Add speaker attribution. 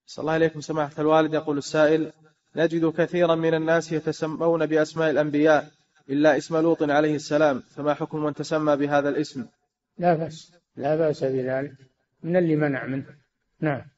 Speaker 1: صلى الله عليكم سماحة الوالد. يقول السائل: نجد كثيرا من الناس يتسمون بأسماء الأنبياء إلا اسم لوط عليه السلام، فما حكم من تسمى بهذا الاسم؟
Speaker 2: لا بأس، لا بأس بذلك، من اللي منع منه. نعم.